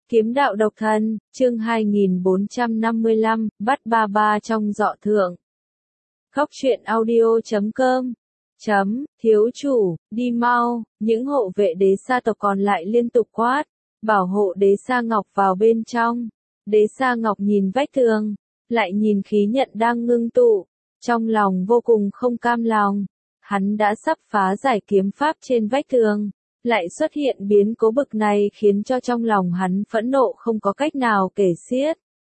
Kiếm đạo độc thân, chương 2455, bắt ba ba trong dọ thượng. Khóc chuyện audio.com Thiếu chủ, đi mau, những hộ vệ đế sa tộc còn lại liên tục quát, bảo hộ đế sa ngọc vào bên trong. Đế sa ngọc nhìn vách tường, lại nhìn khí nhận đang ngưng tụ, trong lòng vô cùng không cam lòng. Hắn đã sắp phá giải kiếm pháp trên vách tường, lại xuất hiện biến cố bực này khiến cho trong lòng hắn phẫn nộ không có cách nào kể xiết.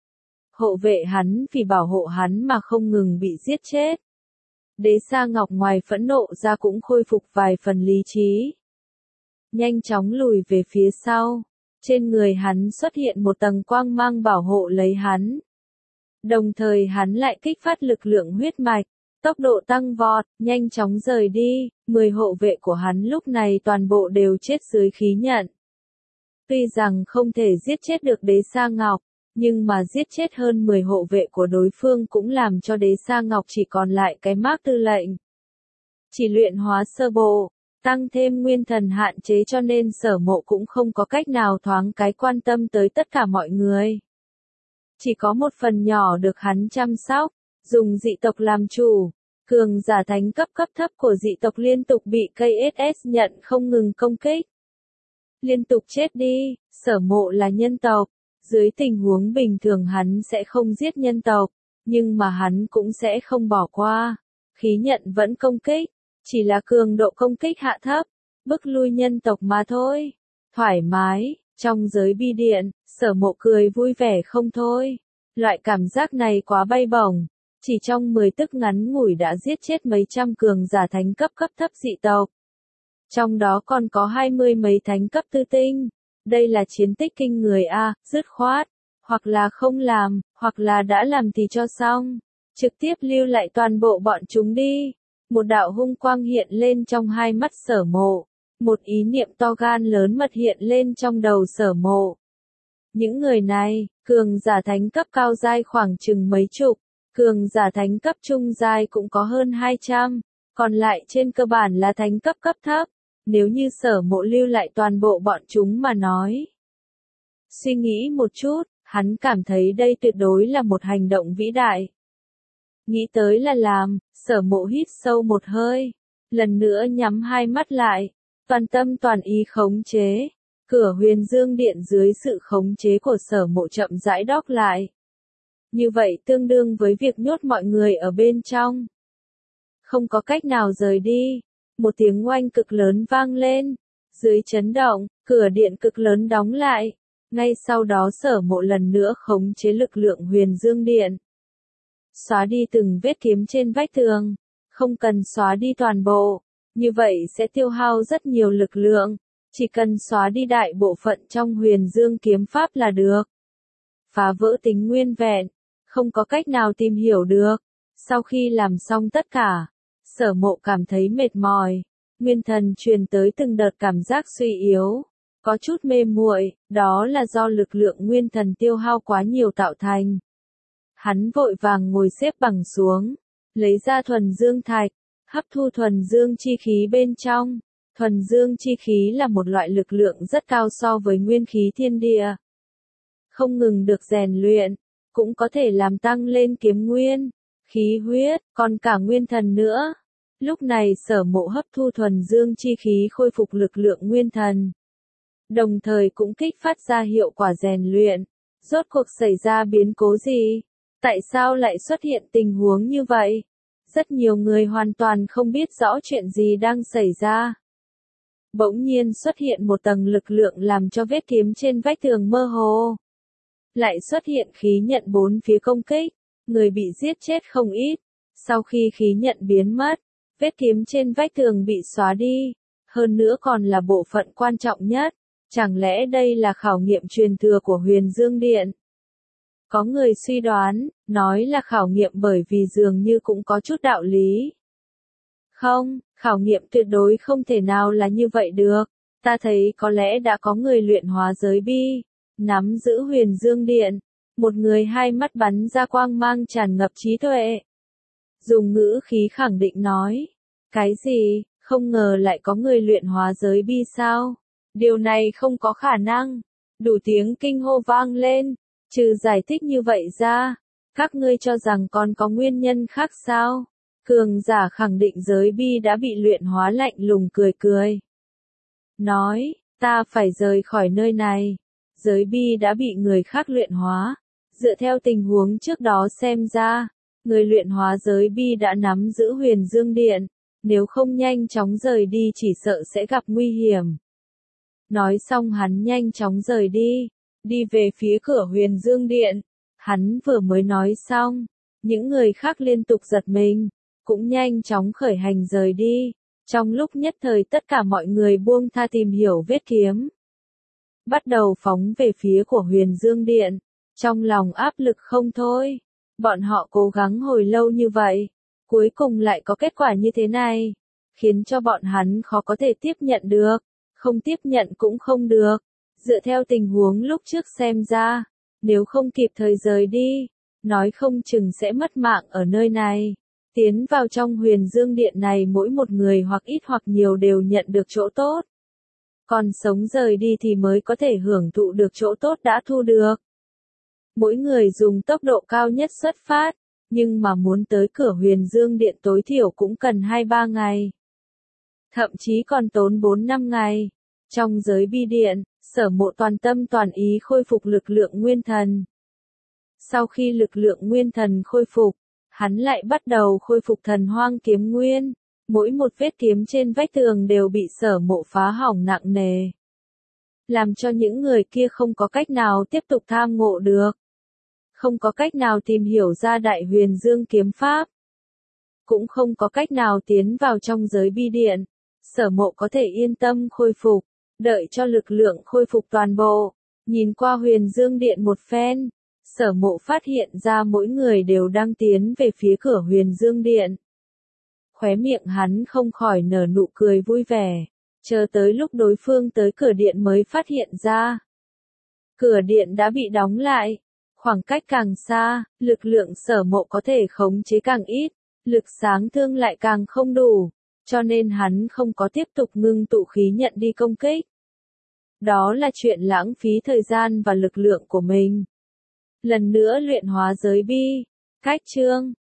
Hộ vệ hắn vì bảo hộ hắn mà không ngừng bị giết chết. Đế sa ngọc ngoài phẫn nộ ra cũng khôi phục vài phần lý trí. Nhanh chóng lùi về phía sau, trên người hắn xuất hiện một tầng quang mang bảo hộ lấy hắn. Đồng thời hắn lại kích phát lực lượng huyết mạch, tốc độ tăng vọt, nhanh chóng rời đi. 10 hộ vệ của hắn lúc này toàn bộ đều chết dưới khí nhận. Tuy rằng không thể giết chết được đế sa ngọc, nhưng mà giết chết hơn 10 hộ vệ của đối phương cũng làm cho đế sa ngọc chỉ còn lại cái mác tư lệnh. Chỉ luyện hóa sơ bộ, tăng thêm nguyên thần hạn chế cho nên Sở Mộ cũng không có cách nào thoáng cái quan tâm tới tất cả mọi người. Chỉ có một phần nhỏ được hắn chăm sóc, dùng dị tộc làm chủ. Cường giả thánh cấp thấp của dị tộc liên tục bị KSS nhận không ngừng công kích. Liên tục chết đi. Sở Mộ là nhân tộc, dưới tình huống bình thường hắn sẽ không giết nhân tộc, nhưng mà hắn cũng sẽ không bỏ qua. Khí nhận vẫn công kích, chỉ là cường độ công kích hạ thấp, bức lui nhân tộc mà thôi. Thoải mái, trong giới bi điện, Sở Mộ cười vui vẻ không thôi. Loại cảm giác này quá bay bổng. Chỉ trong 10 tức ngắn ngủi đã giết chết mấy trăm cường giả thánh cấp thấp dị tộc. Trong đó còn có 20 mấy thánh cấp tư tinh. Đây là chiến tích kinh người a, dứt khoát. Hoặc là không làm, hoặc là đã làm thì cho xong. Trực tiếp lưu lại toàn bộ bọn chúng đi. Một đạo hung quang hiện lên trong hai mắt Sở Mộ. Một ý niệm to gan lớn mật hiện lên trong đầu Sở Mộ. Những người này, cường giả thánh cấp cao giai khoảng chừng mấy chục. Cường giả thánh cấp trung giai cũng có hơn 200, còn lại trên cơ bản là thánh cấp thấp. Nếu như Sở Mộ lưu lại toàn bộ bọn chúng mà nói. Suy nghĩ một chút, hắn cảm thấy đây tuyệt đối là một hành động vĩ đại. Nghĩ tới là làm, Sở Mộ hít sâu một hơi, lần nữa nhắm hai mắt lại, toàn tâm toàn ý khống chế. Cửa Huyền Dương Điện dưới sự khống chế của Sở Mộ chậm rãi đóng lại. Như vậy tương đương với việc nhốt mọi người ở bên trong. Không có cách nào rời đi. Một tiếng oanh cực lớn vang lên. Dưới chấn động, cửa điện cực lớn đóng lại. Ngay sau đó Sở Mộ lần nữa khống chế lực lượng Huyền Dương Điện. Xóa đi từng vết kiếm trên vách tường. Không cần xóa đi toàn bộ. Như vậy sẽ tiêu hao rất nhiều lực lượng. Chỉ cần xóa đi đại bộ phận trong Huyền Dương kiếm pháp là được. Phá vỡ tính nguyên vẹn. Không có cách nào tìm hiểu được. Sau khi làm xong tất cả, Sở Mộ cảm thấy mệt mỏi. Nguyên thần truyền tới từng đợt cảm giác suy yếu. Có chút mê muội, đó là do lực lượng nguyên thần tiêu hao quá nhiều tạo thành. Hắn vội vàng ngồi xếp bằng xuống. Lấy ra thuần dương thạch, hấp thu thuần dương chi khí bên trong. Thuần dương chi khí là một loại lực lượng rất cao so với nguyên khí thiên địa. Không ngừng được rèn luyện. Cũng có thể làm tăng lên kiếm nguyên, khí huyết, còn cả nguyên thần nữa. Lúc này Sở Mộ hấp thu thuần dương chi khí khôi phục lực lượng nguyên thần. Đồng thời cũng kích phát ra hiệu quả rèn luyện. Rốt cuộc xảy ra biến cố gì? Tại sao lại xuất hiện tình huống như vậy? Rất nhiều người hoàn toàn không biết rõ chuyện gì đang xảy ra. Bỗng nhiên xuất hiện một tầng lực lượng làm cho vết kiếm trên vách tường mơ hồ. Lại xuất hiện khí nhận bốn phía công kích, người bị giết chết không ít. Sau khi khí nhận biến mất, vết kiếm trên vách tường bị xóa đi, hơn nữa còn là bộ phận quan trọng nhất. Chẳng lẽ đây là khảo nghiệm truyền thừa của Huyền Dương Điện? Có người suy đoán, nói là khảo nghiệm bởi vì dường như cũng có chút đạo lý. Không, khảo nghiệm tuyệt đối không thể nào là như vậy được. Ta thấy có lẽ đã có người luyện hóa giới bi. Nắm giữ Huyền Dương Điện, một người hai mắt bắn ra quang mang tràn ngập trí tuệ. Dùng ngữ khí khẳng định nói, cái gì, không ngờ lại có người luyện hóa giới bi sao? Điều này không có khả năng. Đủ tiếng kinh hô vang lên, trừ giải thích như vậy ra, các ngươi cho rằng còn có nguyên nhân khác sao? Cường giả khẳng định giới bi đã bị luyện hóa lạnh lùng cười cười. Nói, ta phải rời khỏi nơi này. Giới bi đã bị người khác luyện hóa. Dựa theo tình huống trước đó xem ra, người luyện hóa giới bi đã nắm giữ Huyền Dương Điện. Nếu không nhanh chóng rời đi chỉ sợ sẽ gặp nguy hiểm. Nói xong hắn nhanh chóng rời đi. Đi về phía cửa Huyền Dương Điện. Hắn vừa mới nói xong. Những người khác liên tục giật mình. Cũng nhanh chóng khởi hành rời đi. Trong lúc nhất thời tất cả mọi người buông tha tìm hiểu vết kiếm. Bắt đầu phóng về phía của Huyền Dương Điện. Trong lòng áp lực không thôi. Bọn họ cố gắng hồi lâu như vậy. Cuối cùng lại có kết quả như thế này. Khiến cho bọn hắn khó có thể tiếp nhận được. Không tiếp nhận cũng không được. Dựa theo tình huống lúc trước xem ra. Nếu không kịp thời rời đi. Nói không chừng sẽ mất mạng ở nơi này. Tiến vào trong Huyền Dương Điện này mỗi một người hoặc ít hoặc nhiều đều nhận được chỗ tốt. Còn sống rời đi thì mới có thể hưởng thụ được chỗ tốt đã thu được. Mỗi người dùng tốc độ cao nhất xuất phát, nhưng mà muốn tới cửa Huyền Dương Điện tối thiểu cũng cần 2-3 ngày. Thậm chí còn tốn 4-5 ngày. Trong giới bi điện, Sở Mộ toàn tâm toàn ý khôi phục lực lượng nguyên thần. Sau khi lực lượng nguyên thần khôi phục, hắn lại bắt đầu khôi phục thần hoang kiếm nguyên. Mỗi một vết kiếm trên vách tường đều bị Sở Mộ phá hỏng nặng nề. Làm cho những người kia không có cách nào tiếp tục tham ngộ được. Không có cách nào tìm hiểu ra Đại Huyền Dương kiếm pháp. Cũng không có cách nào tiến vào trong giới bi điện. Sở Mộ có thể yên tâm khôi phục. Đợi cho lực lượng khôi phục toàn bộ. Nhìn qua Huyền Dương Điện một phen. Sở Mộ phát hiện ra mỗi người đều đang tiến về phía cửa Huyền Dương Điện. Khóe miệng hắn không khỏi nở nụ cười vui vẻ. Chờ tới lúc đối phương tới cửa điện mới phát hiện ra. Cửa điện đã bị đóng lại. Khoảng cách càng xa, lực lượng Sở Mộ có thể khống chế càng ít. Lực sáng thương lại càng không đủ. Cho nên hắn không có tiếp tục ngưng tụ khí nhận đi công kích. Đó là chuyện lãng phí thời gian và lực lượng của mình. Lần nữa luyện hóa giới bi. Cách chương